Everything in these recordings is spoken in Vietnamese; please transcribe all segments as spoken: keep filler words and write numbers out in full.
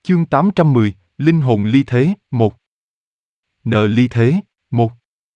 Chương tám trăm mười, Linh hồn ly thế, một. Nợ ly thế, một.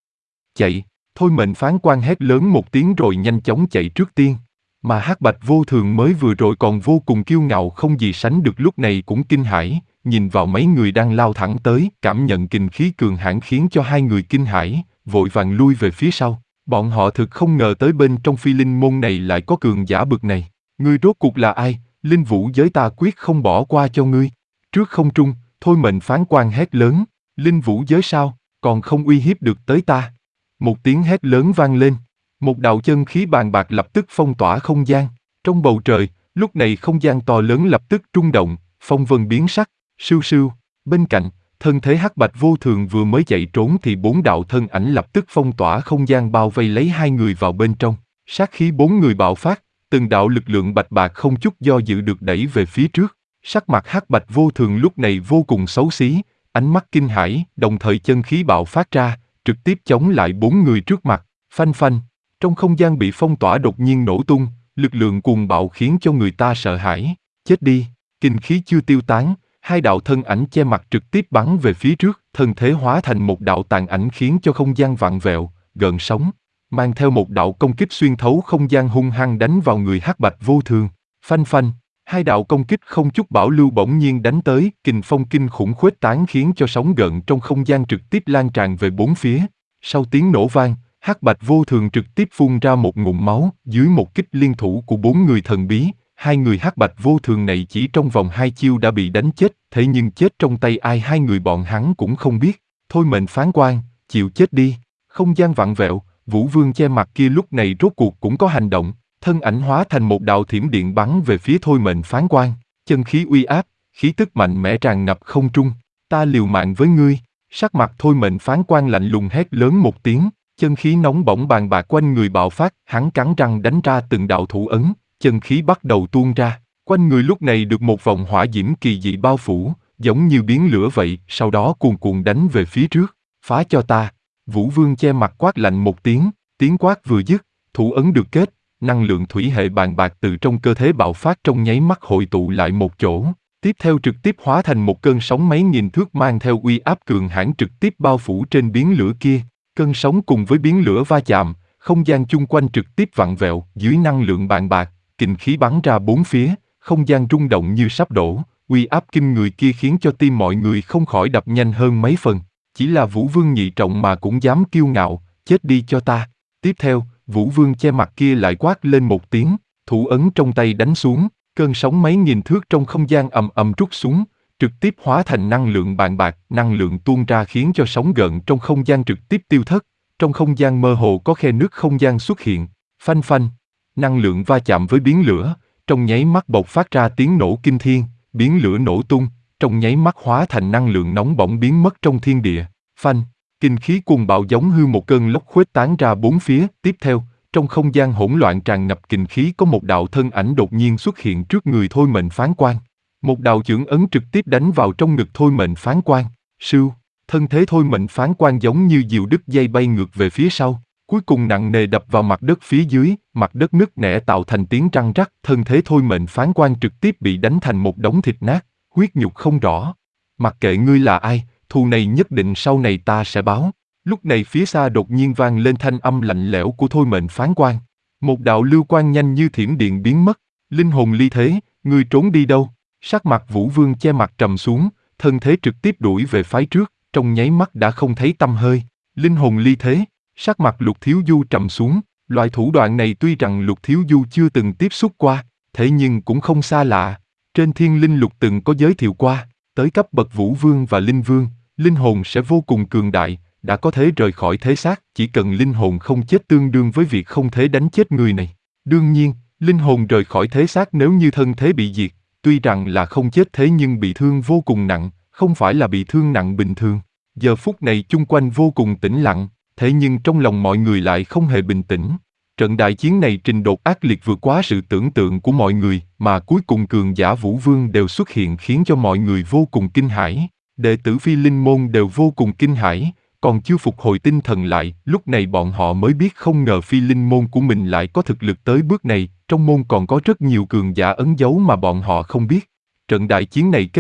Chạy, thôi mệnh phán quan hét lớn một tiếng rồi nhanh chóng chạy trước tiên. Mà Hắc Bạch Vô Thường mới vừa rồi còn vô cùng kiêu ngạo không gì sánh được lúc này cũng kinh hãi, nhìn vào mấy người đang lao thẳng tới, cảm nhận kình khí cường hãn khiến cho hai người kinh hãi, vội vàng lui về phía sau. Bọn họ thực không ngờ tới bên trong Phi Linh môn này lại có cường giả bực này. Ngươi rốt cuộc là ai? Linh vũ giới ta quyết không bỏ qua cho ngươi. Trước không trung, thôi mệnh phán quan hét lớn, linh vũ giới sao, còn không uy hiếp được tới ta. Một tiếng hét lớn vang lên, một đạo chân khí bàng bạc lập tức phong tỏa không gian. Trong bầu trời, lúc này không gian to lớn lập tức rung động, phong vân biến sắc, sưu sưu. Bên cạnh, thân thế Hắc Bạch Vô Thường vừa mới chạy trốn thì bốn đạo thân ảnh lập tức phong tỏa không gian bao vây lấy hai người vào bên trong. Sát khí bốn người bạo phát, từng đạo lực lượng bạch bạc không chút do dự được đẩy về phía trước. Sắc mặt Hắc Bạch Vô Thường lúc này vô cùng xấu xí, ánh mắt kinh hãi, đồng thời chân khí bạo phát ra, trực tiếp chống lại bốn người trước mặt. Phanh phanh, trong không gian bị phong tỏa đột nhiên nổ tung, lực lượng cuồng bạo khiến cho người ta sợ hãi. Chết đi, kinh khí chưa tiêu tán, hai đạo thân ảnh che mặt trực tiếp bắn về phía trước, thân thế hóa thành một đạo tàn ảnh khiến cho không gian vặn vẹo, gợn sóng, mang theo một đạo công kích xuyên thấu không gian hung hăng đánh vào người Hắc Bạch Vô Thường. Phanh phanh, hai đạo công kích không chút bảo lưu bỗng nhiên đánh tới, kình phong kinh khủng khuếch tán khiến cho sóng gợn trong không gian trực tiếp lan tràn về bốn phía. Sau tiếng nổ vang, Hắc Bạch Vô Thường trực tiếp phun ra một ngụm máu, dưới một kích liên thủ của bốn người thần bí, hai người Hắc Bạch Vô Thường này chỉ trong vòng hai chiêu đã bị đánh chết, thế nhưng chết trong tay ai hai người bọn hắn cũng không biết. Thôi mệnh phán quan, chịu chết đi. Không gian vặn vẹo, Vũ Vương che mặt kia lúc này rốt cuộc cũng có hành động, thân ảnh hóa thành một đạo thiểm điện bắn về phía thôi mệnh phán quan, chân khí uy áp, khí tức mạnh mẽ tràn ngập không trung. Ta liều mạng với ngươi. Sắc mặt thôi mệnh phán quan lạnh lùng hét lớn một tiếng, chân khí nóng bỏng bàn bạc quanh người bạo phát, hắn cắn răng đánh ra từng đạo thủ ấn, chân khí bắt đầu tuôn ra, quanh người lúc này được một vòng hỏa diễm kỳ dị bao phủ, giống như biến lửa vậy, sau đó cuồn cuộn đánh về phía trước. Phá cho ta. Vũ Vương che mặt quát lạnh một tiếng, tiếng quát vừa dứt, thủ ấn được kết, năng lượng thủy hệ bàn bạc từ trong cơ thể bạo phát trong nháy mắt hội tụ lại một chỗ, tiếp theo trực tiếp hóa thành một cơn sóng mấy nghìn thước mang theo uy áp cường hãn trực tiếp bao phủ trên biến lửa kia. Cơn sóng cùng với biến lửa va chạm, không gian chung quanh trực tiếp vặn vẹo, dưới năng lượng bàn bạc, kình khí bắn ra bốn phía, không gian rung động như sắp đổ, uy áp kinh người kia khiến cho tim mọi người không khỏi đập nhanh hơn mấy phần. Chỉ là Vũ Vương nhị trọng mà cũng dám kiêu ngạo, chết đi cho ta. Tiếp theo, Vũ Vương che mặt kia lại quát lên một tiếng, thủ ấn trong tay đánh xuống, cơn sóng mấy nghìn thước trong không gian ầm ầm trút xuống, trực tiếp hóa thành năng lượng bàn bạc, năng lượng tuôn ra khiến cho sóng gợn trong không gian trực tiếp tiêu thất, trong không gian mơ hồ có khe nứt không gian xuất hiện, phanh phanh, năng lượng va chạm với biến lửa, trong nháy mắt bộc phát ra tiếng nổ kinh thiên, biến lửa nổ tung, trong nháy mắt hóa thành năng lượng nóng bỏng biến mất trong thiên địa, phanh, kinh khí cuồng bạo giống hư một cơn lốc khuếch tán ra bốn phía, tiếp theo, trong không gian hỗn loạn tràn ngập kinh khí có một đạo thân ảnh đột nhiên xuất hiện trước người thôi mệnh phán quan. Một đạo chưởng ấn trực tiếp đánh vào trong ngực thôi mệnh phán quan, sưu, thân thế thôi mệnh phán quan giống như diều đứt dây bay ngược về phía sau, cuối cùng nặng nề đập vào mặt đất phía dưới, mặt đất nứt nẻ tạo thành tiếng răng rắc, thân thế thôi mệnh phán quan trực tiếp bị đánh thành một đống thịt nát, huyết nhục không rõ. Mặc kệ ngươi là ai, thù này nhất định sau này ta sẽ báo. Lúc này phía xa đột nhiên vang lên thanh âm lạnh lẽo của thôi mệnh phán quan. Một đạo lưu quang nhanh như thiểm điện biến mất, linh hồn ly thế, ngươi trốn đi đâu? Sắc mặt Vũ Vương che mặt trầm xuống, thân thế trực tiếp đuổi về phái trước, trong nháy mắt đã không thấy tăm hơi. Linh hồn ly thế, sắc mặt Lục Thiếu Du trầm xuống, loại thủ đoạn này tuy rằng Lục Thiếu Du chưa từng tiếp xúc qua, thế nhưng cũng không xa lạ. Trên Thiên Linh Lục từng có giới thiệu qua, tới cấp bậc Vũ Vương và Linh Vương, linh hồn sẽ vô cùng cường đại, đã có thể rời khỏi thế xác, chỉ cần linh hồn không chết tương đương với việc không thể đánh chết người này. Đương nhiên, linh hồn rời khỏi thế xác nếu như thân thế bị diệt, tuy rằng là không chết thế nhưng bị thương vô cùng nặng, không phải là bị thương nặng bình thường. Giờ phút này chung quanh vô cùng tĩnh lặng, thế nhưng trong lòng mọi người lại không hề bình tĩnh. Trận đại chiến này trình độ ác liệt vượt quá sự tưởng tượng của mọi người, mà cuối cùng cường giả Vũ Vương đều xuất hiện khiến cho mọi người vô cùng kinh hãi. Đệ tử Phi Linh môn đều vô cùng kinh hãi, còn chưa phục hồi tinh thần lại, lúc này bọn họ mới biết không ngờ Phi Linh môn của mình lại có thực lực tới bước này, trong môn còn có rất nhiều cường giả ẩn giấu mà bọn họ không biết. Trận đại chiến này kết thúc,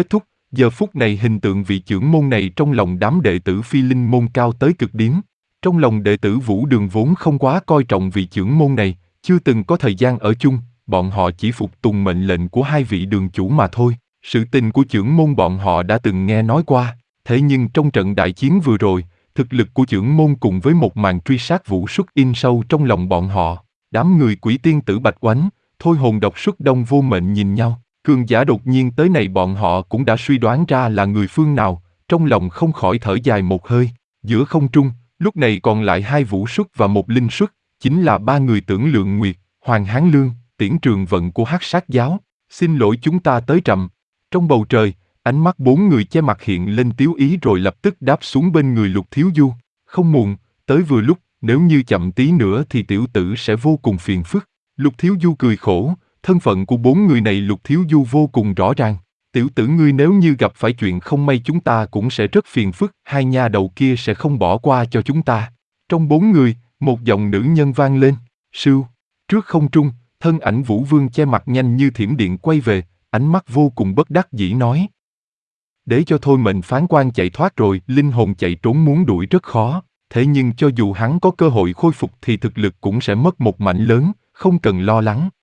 Giờ phút này hình tượng vị trưởng môn này trong lòng đám đệ tử Phi Linh môn cao tới cực điểm. Trong lòng đệ tử Vũ Đường vốn không quá coi trọng vị trưởng môn này, chưa từng có thời gian ở chung, bọn họ chỉ phục tùng mệnh lệnh của hai vị đường chủ mà thôi. Sự tình của trưởng môn bọn họ đã từng nghe nói qua, thế nhưng trong trận đại chiến vừa rồi, thực lực của trưởng môn cùng với một màn truy sát vũ xuất in sâu trong lòng bọn họ. Đám người Quỷ Tiên Tử Bạch Oánh, Thôi Hồn Độc Xuất Đông Vô Mệnh nhìn nhau, cường giả đột nhiên tới này bọn họ cũng đã suy đoán ra là người phương nào, trong lòng không khỏi thở dài một hơi. Giữa không trung, lúc này còn lại hai vũ xuất và một linh xuất, chính là ba người Tưởng Lượng Nguyệt, Hoàng Hán Lương, Tiễn Trường Vận của Hắc Sát giáo. Xin lỗi chúng ta tới chậm. Trong bầu trời, ánh mắt bốn người che mặt hiện lên tiếu ý rồi lập tức đáp xuống bên người Lục Thiếu Du. Không muộn, tới vừa lúc, nếu như chậm tí nữa thì tiểu tử sẽ vô cùng phiền phức. Lục Thiếu Du cười khổ, thân phận của bốn người này Lục Thiếu Du vô cùng rõ ràng. Tiểu tử ngươi nếu như gặp phải chuyện không may chúng ta cũng sẽ rất phiền phức, hai nha đầu kia sẽ không bỏ qua cho chúng ta. Trong bốn người, một giọng nữ nhân vang lên, sưu. Trước không trung, thân ảnh Vũ Vương che mặt nhanh như thiểm điện quay về, ánh mắt vô cùng bất đắc dĩ nói. Để cho thôi mệnh phán quan chạy thoát rồi, linh hồn chạy trốn muốn đuổi rất khó, thế nhưng cho dù hắn có cơ hội khôi phục thì thực lực cũng sẽ mất một mảnh lớn, không cần lo lắng.